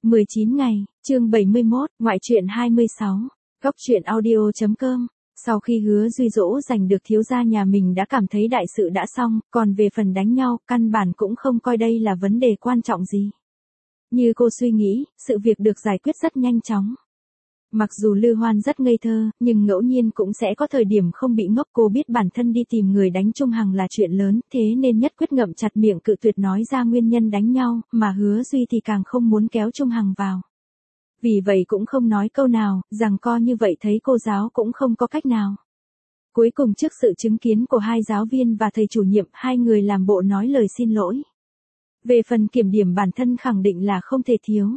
19 ngày, chương 71, ngoại truyện 26, góc truyện audio.com. Sau khi Hứa Duy dỗ dành được thiếu gia nhà mình đã cảm thấy đại sự đã xong, còn về phần đánh nhau, căn bản cũng không coi đây là vấn đề quan trọng gì. Như cô suy nghĩ, sự việc được giải quyết rất nhanh chóng. Mặc dù Lư Hoan rất ngây thơ, nhưng ngẫu nhiên cũng sẽ có thời điểm không bị ngốc. Cô biết bản thân đi tìm người đánh Trung Hằng là chuyện lớn, thế nên nhất quyết ngậm chặt miệng cự tuyệt nói ra nguyên nhân đánh nhau, mà Hứa Duy thì càng không muốn kéo Trung Hằng vào. Vì vậy cũng không nói câu nào, rằng co như vậy thấy cô giáo cũng không có cách nào. Cuối cùng trước sự chứng kiến của hai giáo viên và thầy chủ nhiệm, hai người làm bộ nói lời xin lỗi. Về phần kiểm điểm bản thân khẳng định là không thể thiếu.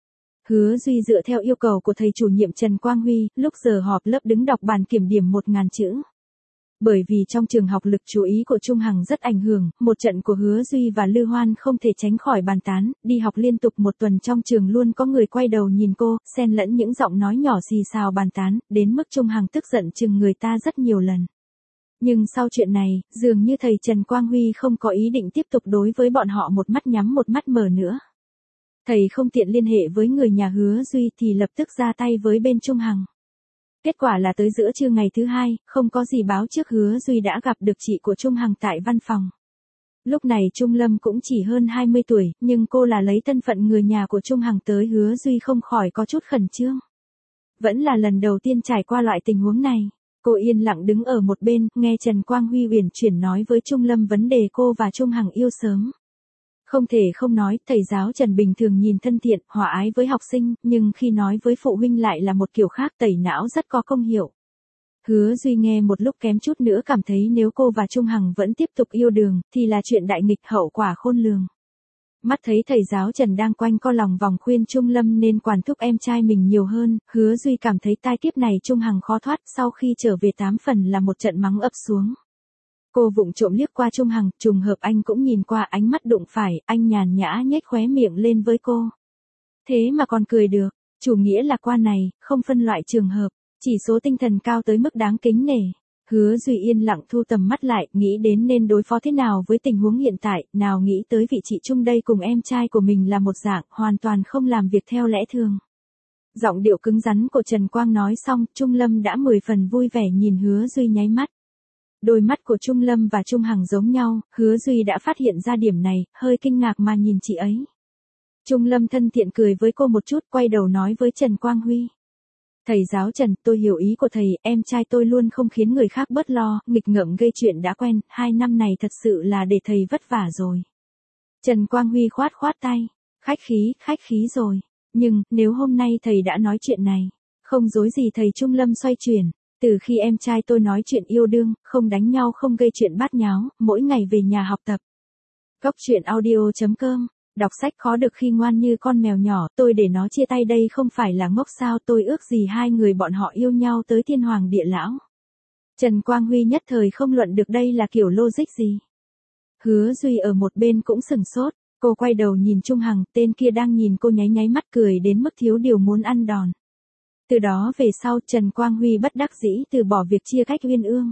Hứa Duy dựa theo yêu cầu của thầy chủ nhiệm Trần Quang Huy, lúc giờ họp lớp đứng đọc bản kiểm điểm 1000 chữ. Bởi vì trong trường học lực chú ý của Trung Hằng rất ảnh hưởng, một trận của Hứa Duy và Lư Hoan không thể tránh khỏi bàn tán, đi học liên tục một tuần trong trường luôn có người quay đầu nhìn cô, xen lẫn những giọng nói nhỏ xì xào bàn tán, đến mức Trung Hằng tức giận chừng người ta rất nhiều lần. Nhưng sau chuyện này, dường như thầy Trần Quang Huy không có ý định tiếp tục đối với bọn họ một mắt nhắm một mắt mở nữa. Thầy không tiện liên hệ với người nhà Hứa Duy thì lập tức ra tay với bên Trung Hằng. Kết quả là tới giữa trưa ngày thứ hai, không có gì báo trước Hứa Duy đã gặp được chị của Trung Hằng tại văn phòng. Lúc này Trung Lâm cũng chỉ hơn 20 tuổi, nhưng cô là lấy thân phận người nhà của Trung Hằng tới, Hứa Duy không khỏi có chút khẩn trương. Vẫn là lần đầu tiên trải qua loại tình huống này. Cô yên lặng đứng ở một bên, nghe Trần Quang Huy uyển chuyển nói với Trung Lâm vấn đề cô và Trung Hằng yêu sớm. Không thể không nói, thầy giáo Trần bình thường nhìn thân thiện, hòa ái với học sinh, nhưng khi nói với phụ huynh lại là một kiểu khác, tẩy não rất có công hiệu. Hứa Duy nghe một lúc kém chút nữa cảm thấy nếu cô và Trung Hằng vẫn tiếp tục yêu đương, thì là chuyện đại nghịch, hậu quả khôn lường. Mắt thấy thầy giáo Trần đang quanh co lòng vòng khuyên Trung Lâm nên quản thúc em trai mình nhiều hơn, Hứa Duy cảm thấy tai kiếp này Trung Hằng khó thoát, sau khi trở về 8 phần là một trận mắng ập xuống. Cô vụng trộm liếc qua Trung Hằng, trùng hợp anh cũng nhìn qua, ánh mắt đụng phải, anh nhàn nhã nhếch khóe miệng lên với cô. Thế mà còn cười được, chủ nghĩa lạc quan này, không phân loại trường hợp, chỉ số tinh thần cao tới mức đáng kính nể. Hứa Duy yên lặng thu tầm mắt lại, nghĩ đến nên đối phó thế nào với tình huống hiện tại, nào nghĩ tới vị chị Trung đây cùng em trai của mình là một dạng, hoàn toàn không làm việc theo lẽ thường. Giọng điệu cứng rắn của Trần Quang nói xong, Trung Lâm đã 10 phần vui vẻ nhìn Hứa Duy nháy mắt. Đôi mắt của Trung Lâm và Trung Hằng giống nhau, Hứa Duy đã phát hiện ra điểm này, hơi kinh ngạc mà nhìn chị ấy. Trung Lâm thân thiện cười với cô một chút, quay đầu nói với Trần Quang Huy. Thầy giáo Trần, tôi hiểu ý của thầy, em trai tôi luôn không khiến người khác bớt lo, nghịch ngợm gây chuyện đã quen, 2 năm này thật sự là để thầy vất vả rồi. Trần Quang Huy khoát tay, khách khí rồi, nhưng, nếu hôm nay thầy đã nói chuyện này, không dối gì thầy. Trung Lâm xoay chuyển. Từ khi em trai tôi nói chuyện yêu đương, không đánh nhau, không gây chuyện bát nháo, mỗi ngày về nhà học tập. Góc truyện audio.com. Đọc sách khó được khi ngoan như con mèo nhỏ, tôi để nó chia tay đây không phải là ngốc sao, tôi ước gì hai người bọn họ yêu nhau tới thiên hoàng địa lão. Trần Quang Huy nhất thời không luận được đây là kiểu logic gì. Hứa Duy ở một bên cũng sừng sốt, cô quay đầu nhìn Trung Hằng, tên kia đang nhìn cô nháy mắt cười đến mức thiếu điều muốn ăn đòn. Từ đó về sau Trần Quang Huy bất đắc dĩ từ bỏ việc chia cách uyên ương.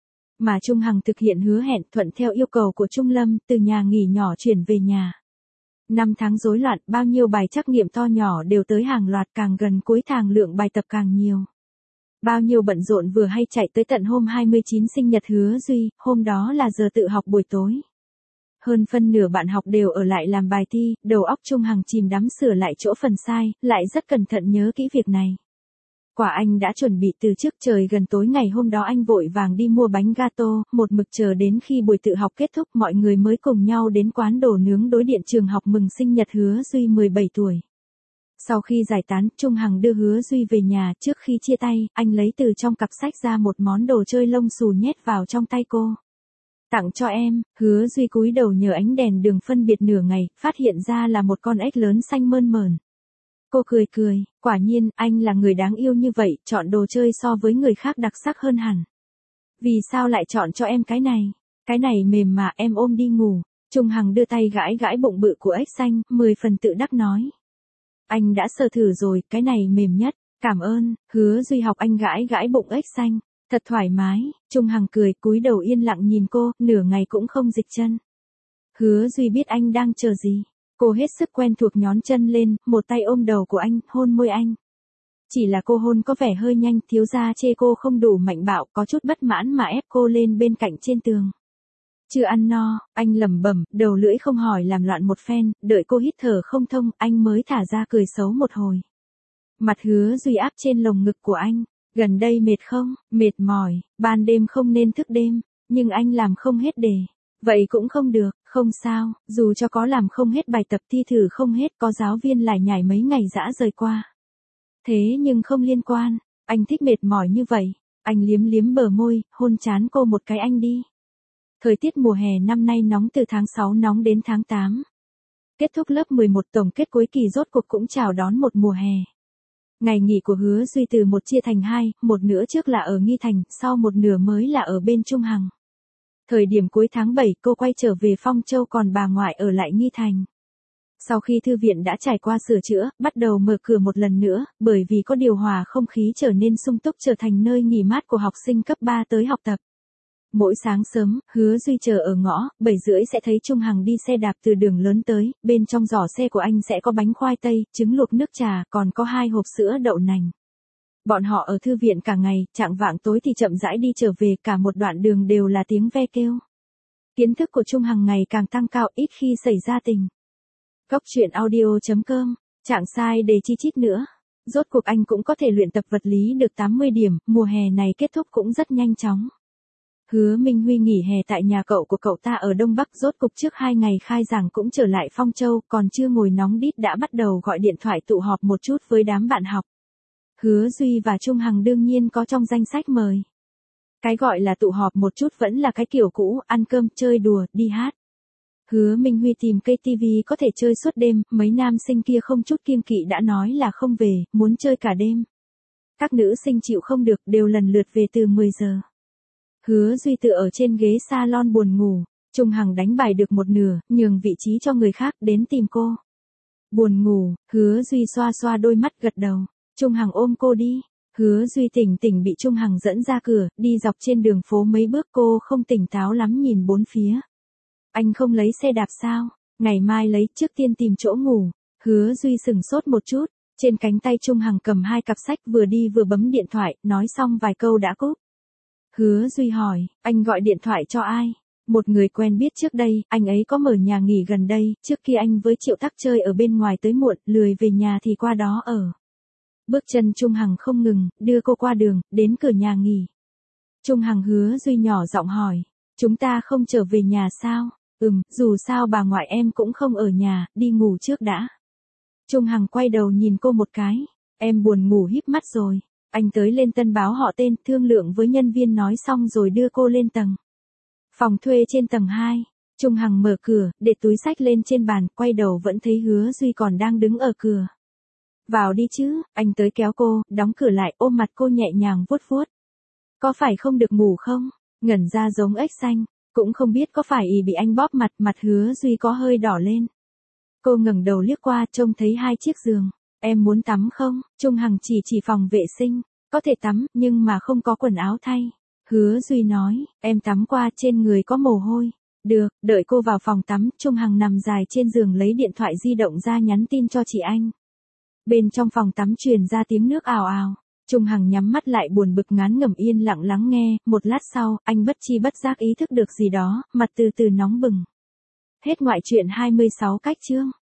Mà Trung Hằng thực hiện hứa hẹn, thuận theo yêu cầu của Trung Lâm, từ nhà nghỉ nhỏ chuyển về nhà. 5 tháng rối loạn, bao nhiêu bài trắc nghiệm to nhỏ đều tới hàng loạt, càng gần cuối tháng lượng bài tập càng nhiều. Bao nhiêu bận rộn vừa hay chạy tới tận hôm 29 sinh nhật Hứa Duy, hôm đó là giờ tự học buổi tối. Hơn phân nửa bạn học đều ở lại làm bài thi, đầu óc Trung Hằng chìm đắm sửa lại chỗ phần sai, lại rất cẩn thận nhớ kỹ việc này. Quả anh đã chuẩn bị từ trước, trời gần tối ngày hôm đó anh vội vàng đi mua bánh gato, một mực chờ đến khi buổi tự học kết thúc mọi người mới cùng nhau đến quán đồ nướng đối diện trường học mừng sinh nhật Hứa Duy 17 tuổi. Sau khi giải tán, Trung Hằng đưa Hứa Duy về nhà, trước khi chia tay, anh lấy từ trong cặp sách ra một món đồ chơi lông xù nhét vào trong tay cô. Tặng cho em. Hứa Duy cúi đầu nhờ ánh đèn đường phân biệt nửa ngày, phát hiện ra là một con ếch lớn xanh mơn mởn. Cô cười, quả nhiên, anh là người đáng yêu như vậy, chọn đồ chơi so với người khác đặc sắc hơn hẳn. Vì sao lại chọn cho em cái này? Cái này mềm mà, em ôm đi ngủ. Trung Hằng đưa tay gãi bụng bự của ếch xanh, 10 phần tự đắc nói. Anh đã sờ thử rồi, cái này mềm nhất, cảm ơn. Hứa Duy học anh gãi bụng ếch xanh, thật thoải mái. Trung Hằng cười, cúi đầu yên lặng nhìn cô, nửa ngày cũng không dịch chân. Hứa Duy biết anh đang chờ gì. Cô hết sức quen thuộc nhón chân lên, một tay ôm đầu của anh, hôn môi anh. Chỉ là cô hôn có vẻ hơi nhanh, thiếu gia chê cô không đủ mạnh bạo, có chút bất mãn mà ép cô lên bên cạnh trên tường. Chưa ăn no, anh lẩm bẩm, đầu lưỡi không hỏi làm loạn một phen, đợi cô hít thở không thông, anh mới thả ra cười xấu một hồi. Mặt Hứa Duy áp trên lồng ngực của anh, gần đây mệt không, mệt mỏi, ban đêm không nên thức đêm, nhưng anh làm không hết đề. Vậy cũng không được, không sao, dù cho có làm không hết bài tập thi thử không hết, có giáo viên lải nhải mấy ngày dã rời qua. Thế nhưng không liên quan, anh thích mệt mỏi như vậy, anh liếm liếm bờ môi, hôn trán cô một cái anh đi. Thời tiết mùa hè năm nay nóng từ tháng 6 nóng đến tháng 8. Kết thúc lớp 11 tổng kết cuối kỳ rốt cuộc cũng chào đón một mùa hè. Ngày nghỉ của Hứa Duy từ một chia thành hai, một nửa trước là ở Nghi Thành, sau một nửa mới là ở bên Trung Hằng. Thời điểm cuối tháng 7 cô quay trở về Phong Châu còn bà ngoại ở lại Nghi Thành. Sau khi thư viện đã trải qua sửa chữa, bắt đầu mở cửa một lần nữa, bởi vì có điều hòa không khí trở nên sung túc trở thành nơi nghỉ mát của học sinh cấp 3 tới học tập. Mỗi sáng sớm, Hứa Duy chờ ở ngõ, 7:30 sẽ thấy Trung Hằng đi xe đạp từ đường lớn tới, bên trong giỏ xe của anh sẽ có bánh khoai tây, trứng luộc nước trà, còn có 2 hộp sữa đậu nành. Bọn họ ở thư viện cả ngày, chạng vạng tối thì chậm rãi đi trở về, cả một đoạn đường đều là tiếng ve kêu. Kiến thức của Trung Hằng ngày càng tăng cao, ít khi xảy ra tình. Góc truyện audio.com, chẳng sai để chi chít nữa. Rốt cuộc anh cũng có thể luyện tập vật lý được 80 điểm, mùa hè này kết thúc cũng rất nhanh chóng. Hứa Minh Huy nghỉ hè tại nhà cậu của cậu ta ở Đông Bắc, rốt cục trước 2 ngày khai giảng cũng trở lại Phong Châu, còn chưa ngồi nóng đít đã bắt đầu gọi điện thoại tụ họp một chút với đám bạn học. Hứa Duy và Trung Hằng đương nhiên có trong danh sách mời. Cái gọi là tụ họp một chút vẫn là cái kiểu cũ, ăn cơm, chơi đùa, đi hát. Hứa Minh Huy tìm cây TV có thể chơi suốt đêm, mấy nam sinh kia không chút kiêng kỵ đã nói là không về, muốn chơi cả đêm. Các nữ sinh chịu không được, đều lần lượt về từ 10 giờ. Hứa Duy tự ở trên ghế salon buồn ngủ, Trung Hằng đánh bài được một nửa, nhường vị trí cho người khác đến tìm cô. Buồn ngủ, Hứa Duy xoa xoa đôi mắt gật đầu, Trung Hằng ôm cô đi. Hứa Duy tỉnh tỉnh bị Trung Hằng dẫn ra cửa, đi dọc trên đường phố mấy bước, cô không tỉnh táo lắm nhìn bốn phía. Anh không lấy xe đạp sao? Ngày mai lấy, trước tiên tìm chỗ ngủ. Hứa Duy sừng sốt một chút, trên cánh tay Trung Hằng cầm 2 cặp sách vừa đi vừa bấm điện thoại, nói xong vài câu đã cúp. Hứa Duy hỏi, anh gọi điện thoại cho ai? Một người quen biết trước đây, anh ấy có mở nhà nghỉ gần đây, trước kia anh với Triệu Tắc chơi ở bên ngoài tới muộn, lười về nhà thì qua đó ở. Bước chân Trung Hằng không ngừng, đưa cô qua đường, đến cửa nhà nghỉ. Trung Hằng Hứa Duy nhỏ giọng hỏi, chúng ta không trở về nhà sao? Dù sao bà ngoại em cũng không ở nhà, đi ngủ trước đã. Trung Hằng quay đầu nhìn cô một cái, em buồn ngủ híp mắt rồi. Anh tới lên Tân báo họ tên, thương lượng với nhân viên nói xong rồi đưa cô lên tầng. Phòng thuê trên tầng 2, Trung Hằng mở cửa, để túi sách lên trên bàn, quay đầu vẫn thấy Hứa Duy còn đang đứng ở cửa. Vào đi chứ, anh tới kéo cô, đóng cửa lại, ôm mặt cô nhẹ nhàng vuốt vuốt. Có phải không được ngủ không? Ngẩn ra giống ếch xanh, cũng không biết có phải bị anh bóp mặt, mặt Hứa Duy có hơi đỏ lên. Cô ngẩng đầu liếc qua, trông thấy 2 chiếc giường. Em muốn tắm không? Trung Hằng chỉ phòng vệ sinh, có thể tắm, nhưng mà không có quần áo thay. Hứa Duy nói, em tắm qua, trên người có mồ hôi. Được, đợi cô vào phòng tắm, Trung Hằng nằm dài trên giường lấy điện thoại di động ra nhắn tin cho chị anh. Bên trong phòng tắm truyền ra tiếng nước ào ào. Trung Hằng nhắm mắt lại buồn bực ngán ngẩm yên lặng lắng nghe, một lát sau, anh bất chi bất giác ý thức được gì đó, mặt từ từ nóng bừng. Hết ngoại truyện 26 cách chương.